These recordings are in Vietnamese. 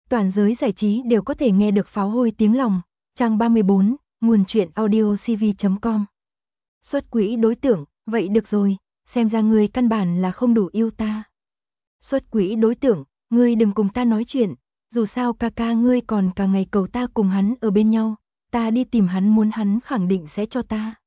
Toàn giới giải trí đều có thể nghe được pháo hôi tiếng lòng. Trang 34, nguồn truyện audio cv.com. Xuất quỹ đối tượng, vậy được rồi, xem ra ngươi căn bản là không đủ yêu ta. Xuất quỹ đối tượng, ngươi đừng cùng ta nói chuyện, dù sao ca ca ngươi còn cả ngày cầu ta cùng hắn ở bên nhau, ta đi tìm hắn muốn hắn khẳng định sẽ cho ta.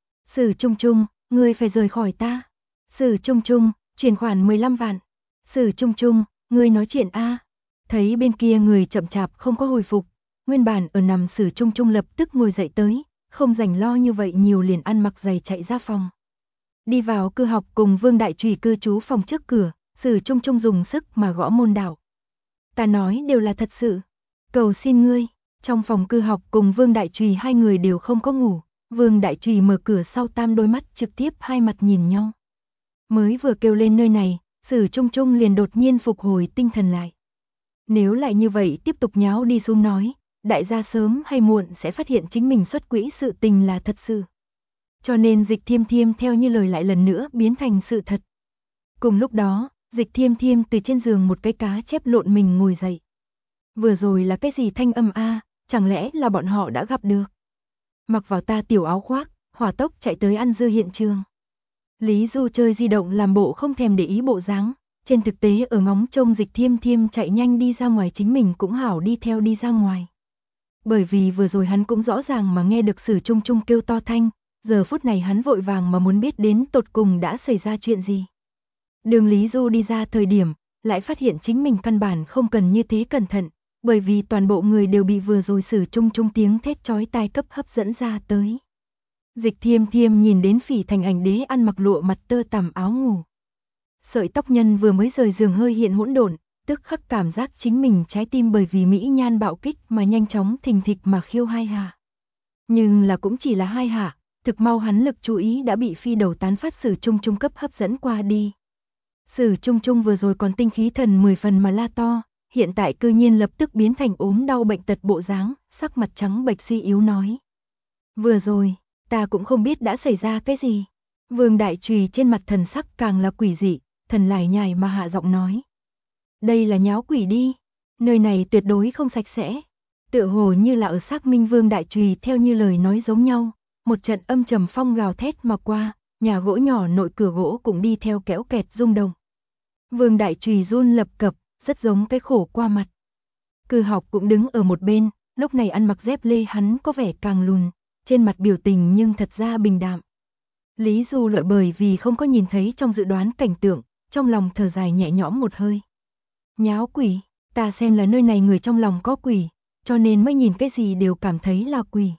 Sử Trung Trung, ngươi phải rời khỏi ta. Sử Trung Trung, chuyển khoản 15 vạn. Sử Trung Trung, ngươi nói chuyện a. Thấy bên kia người chậm chạp không có hồi phục, nguyên bản ở nằm Sử Trung Trung lập tức ngồi dậy tới, không rảnh lo như vậy nhiều liền ăn mặc giày chạy ra phòng. Đi vào cư học cùng Vương Đại Trùy cư trú phòng trước cửa, Sử Trung Trung dùng sức mà gõ môn đảo. Ta nói đều là thật sự. Cầu xin ngươi, trong phòng cư học cùng Vương Đại Trùy hai người đều không có ngủ. Vương Đại Trùy mở cửa sau tam đôi mắt trực tiếp hai mặt nhìn nhau. Mới vừa kêu lên nơi này, Sử Trung Trung liền đột nhiên phục hồi tinh thần lại. Nếu lại như vậy tiếp tục nháo đi xuống nói, đại gia sớm hay muộn sẽ phát hiện chính mình xuất quỹ sự tình là thật sự. Cho nên Dịch Thiêm Thiêm theo như lời lại lần nữa biến thành sự thật. Cùng lúc đó, Dịch Thiêm Thiêm từ trên giường một cái cá chép lộn mình ngồi dậy. Vừa rồi là cái gì thanh âm a, chẳng lẽ là bọn họ đã gặp được. Mặc vào ta tiểu áo khoác, hỏa tốc chạy tới ăn dưa hiện trường. Lý Du chơi di động làm bộ không thèm để ý bộ dáng, trên thực tế ở ngóng trông Dịch Thiêm Thiêm chạy nhanh đi ra ngoài chính mình cũng hảo đi theo đi ra ngoài. Bởi vì vừa rồi hắn cũng rõ ràng mà nghe được Sử Trung Trung kêu to thanh, giờ phút này hắn vội vàng mà muốn biết đến tột cùng đã xảy ra chuyện gì. Đường Lý Du đi ra thời điểm, lại phát hiện chính mình căn bản không cần như thế cẩn thận, bởi vì toàn bộ người đều bị vừa rồi Sử Trung Trung tiếng thét chói tai cấp hấp dẫn ra tới. Dịch Thiêm Thiêm nhìn đến Phỉ Thành Ảnh Đế ăn mặc lụa mặt tơ tằm áo ngủ. Sợi tóc nhân vừa mới rời giường hơi hiện hỗn độn, tức khắc cảm giác chính mình trái tim bởi vì mỹ nhan bạo kích mà nhanh chóng thình thịch mà khiêu hai hạ. Nhưng là cũng chỉ là hai hạ, thực mau hắn lực chú ý đã bị phi đầu tán phát Sử Trung Trung cấp hấp dẫn qua đi. Sử Trung Trung vừa rồi còn tinh khí thần 10 phần mà la to, hiện tại cư nhiên lập tức biến thành ốm đau bệnh tật bộ dáng, sắc mặt trắng bệch suy yếu nói. Vừa rồi, ta cũng không biết đã xảy ra cái gì. Vương Đại Trùy trên mặt thần sắc càng là quỷ dị, thần lải nhải mà hạ giọng nói. Đây là nháo quỷ đi, nơi này tuyệt đối không sạch sẽ. Tựa hồ như là ở xác minh Vương Đại Trùy theo như lời nói giống nhau, một trận âm trầm phong gào thét mà qua, nhà gỗ nhỏ nội cửa gỗ cũng đi theo kéo kẹt rung động. Vương Đại Trùy run lập cập, rất giống cái khổ qua mặt. Cư học cũng đứng ở một bên, lúc này ăn mặc dép lê hắn có vẻ càng lùn, trên mặt biểu tình nhưng thật ra bình đạm. Lý Du lợi bởi vì không có nhìn thấy trong dự đoán cảnh tượng, trong lòng thở dài nhẹ nhõm một hơi. Nháo quỷ, ta xem là nơi này người trong lòng có quỷ, cho nên mới nhìn cái gì đều cảm thấy là quỷ.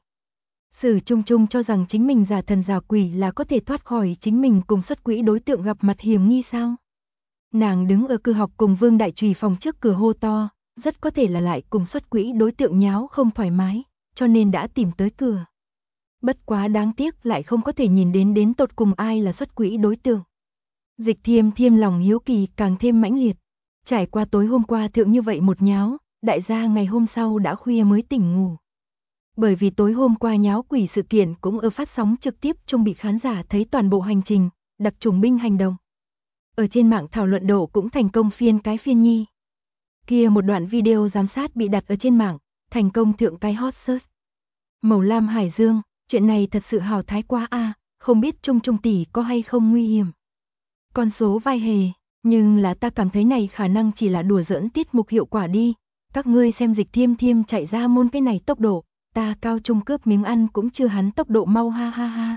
Sử Trung Trung cho rằng chính mình giả thần giả quỷ là có thể thoát khỏi chính mình cùng xuất quỹ đối tượng gặp mặt hiểm nghi sao? Nàng đứng ở cư học cùng Vương Đại Trùy phòng trước cửa hô to, rất có thể là lại cùng xuất quỹ đối tượng nháo không thoải mái, cho nên đã tìm tới cửa. Bất quá đáng tiếc lại không có thể nhìn đến tột cùng ai là xuất quỹ đối tượng. Dịch Thiêm Thiêm lòng hiếu kỳ càng thêm mãnh liệt. Trải qua tối hôm qua thượng như vậy một nháo, đại gia ngày hôm sau đã khuya mới tỉnh ngủ. Bởi vì tối hôm qua nháo quỷ sự kiện cũng ở phát sóng trực tiếp trong bị khán giả thấy toàn bộ hành trình, đặc chủng binh hành động. Ở trên mạng thảo luận độ cũng thành công phiên nhi. Kia một đoạn video giám sát bị đặt ở trên mạng, thành công thượng cái hot search. Màu lam hải dương, chuyện này thật sự hào thái quá a, không biết Trung Trung tỷ có hay không nguy hiểm. Con số vai hề, nhưng là ta cảm thấy này khả năng chỉ là đùa giỡn tiết mục hiệu quả đi. Các ngươi xem Dịch Thiêm Thiêm chạy ra môn cái này tốc độ, ta cao trung cướp miếng ăn cũng chưa hắn tốc độ mau ha ha ha.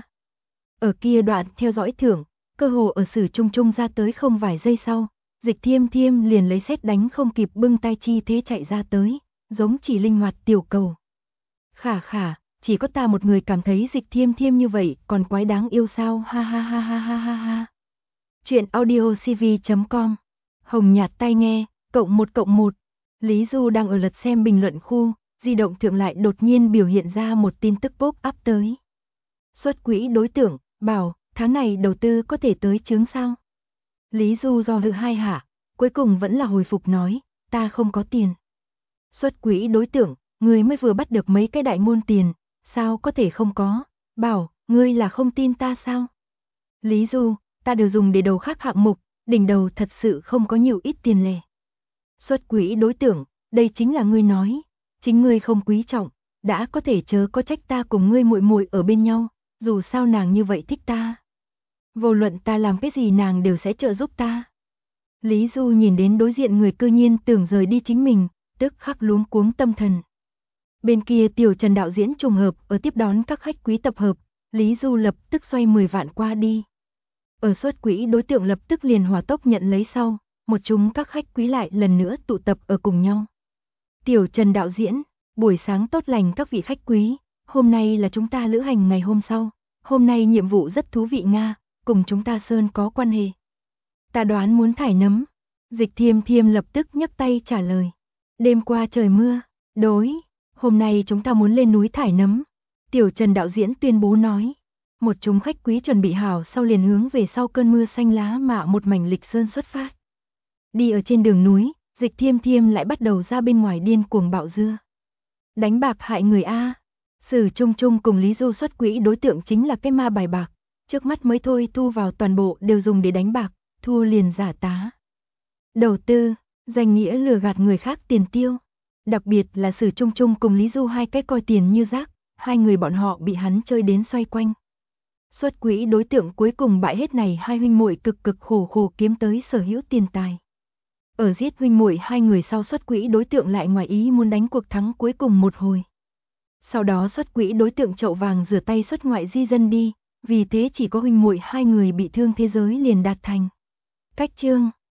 Ở kia đoạn theo dõi thưởng, cơ hồ ở Sử Trung Trung ra tới không vài giây sau, Dịch Thiêm Thiêm liền lấy sét đánh không kịp bưng tay chi thế chạy ra tới, giống chỉ linh hoạt tiểu cầu. Khả khả, chỉ có ta một người cảm thấy Dịch Thiêm Thiêm như vậy còn quái đáng yêu sao ha ha ha ha ha ha ha. Chuyện audio cv.com. Hồng nhạt tai nghe, +1+1. Lý Du đang ở lật xem bình luận khu, di động thượng lại đột nhiên biểu hiện ra một tin tức pop-up tới. Xuất quỹ đối tượng, bảo, tháng này đầu tư có thể tới chướng sao? Lý Du do dự hai hạ, cuối cùng vẫn là hồi phục nói, ta không có tiền. Xuất quỹ đối tượng, ngươi mới vừa bắt được mấy cái đại ngôn tiền, sao có thể không có? Bảo, ngươi là không tin ta sao? Lý Du, ta đều dùng để đầu khác hạng mục, đỉnh đầu thật sự không có nhiều ít tiền lẻ. Xuất quỹ đối tượng, đây chính là ngươi nói, chính ngươi không quý trọng, đã có thể chớ có trách ta cùng ngươi muội muội ở bên nhau, dù sao nàng như vậy thích ta. Vô luận ta làm cái gì nàng đều sẽ trợ giúp ta. Lý Du nhìn đến đối diện người cư nhiên tưởng rời đi chính mình, tức khắc luống cuống tâm thần. Bên kia Tiểu Trần đạo diễn trùng hợp ở tiếp đón các khách quý tập hợp, Lý Du lập tức xoay 10 vạn qua đi. Ở xuất quỹ đối tượng lập tức liền hỏa tốc nhận lấy sau, một chúng các khách quý lại lần nữa tụ tập ở cùng nhau. Tiểu Trần đạo diễn, buổi sáng tốt lành các vị khách quý, hôm nay là chúng ta lữ hành ngày hôm sau, hôm nay nhiệm vụ rất thú vị Nga, cùng chúng ta Sơn có quan hệ. Ta đoán muốn thải nấm. Dịch Thiêm Thiêm lập tức nhấc tay trả lời. Đêm qua trời mưa, đối, hôm nay chúng ta muốn lên núi thải nấm. Tiểu Trần đạo diễn tuyên bố nói. Một chúng khách quý chuẩn bị hảo sau liền hướng về sau cơn mưa xanh lá mạ một mảnh lịch sơn xuất phát. Đi ở trên đường núi, Dịch Thiêm Thiêm lại bắt đầu ra bên ngoài điên cuồng bạo dưa. Đánh bạc hại người A. Sử Trung Trung cùng Lý Du xuất quỹ đối tượng chính là cái ma bài bạc. Trước mắt mới thôi thu vào toàn bộ đều dùng để đánh bạc, thua liền giả tá. Đầu tư, danh nghĩa lừa gạt người khác tiền tiêu. Đặc biệt là Sử Trung Trung cùng Lý Du hai cái coi tiền như rác, hai người bọn họ bị hắn chơi đến xoay quanh. Xuất quỹ đối tượng cuối cùng bại hết này hai huynh muội cực cực khổ khổ kiếm tới sở hữu tiền tài. Ở giết huynh muội hai người sau xuất quỹ đối tượng lại ngoài ý muốn đánh cuộc thắng cuối cùng một hồi. Sau đó xuất quỹ đối tượng chậu vàng rửa tay xuất ngoại di dân đi, vì thế chỉ có huynh muội hai người bị thương thế giới liền đạt thành. Cách chương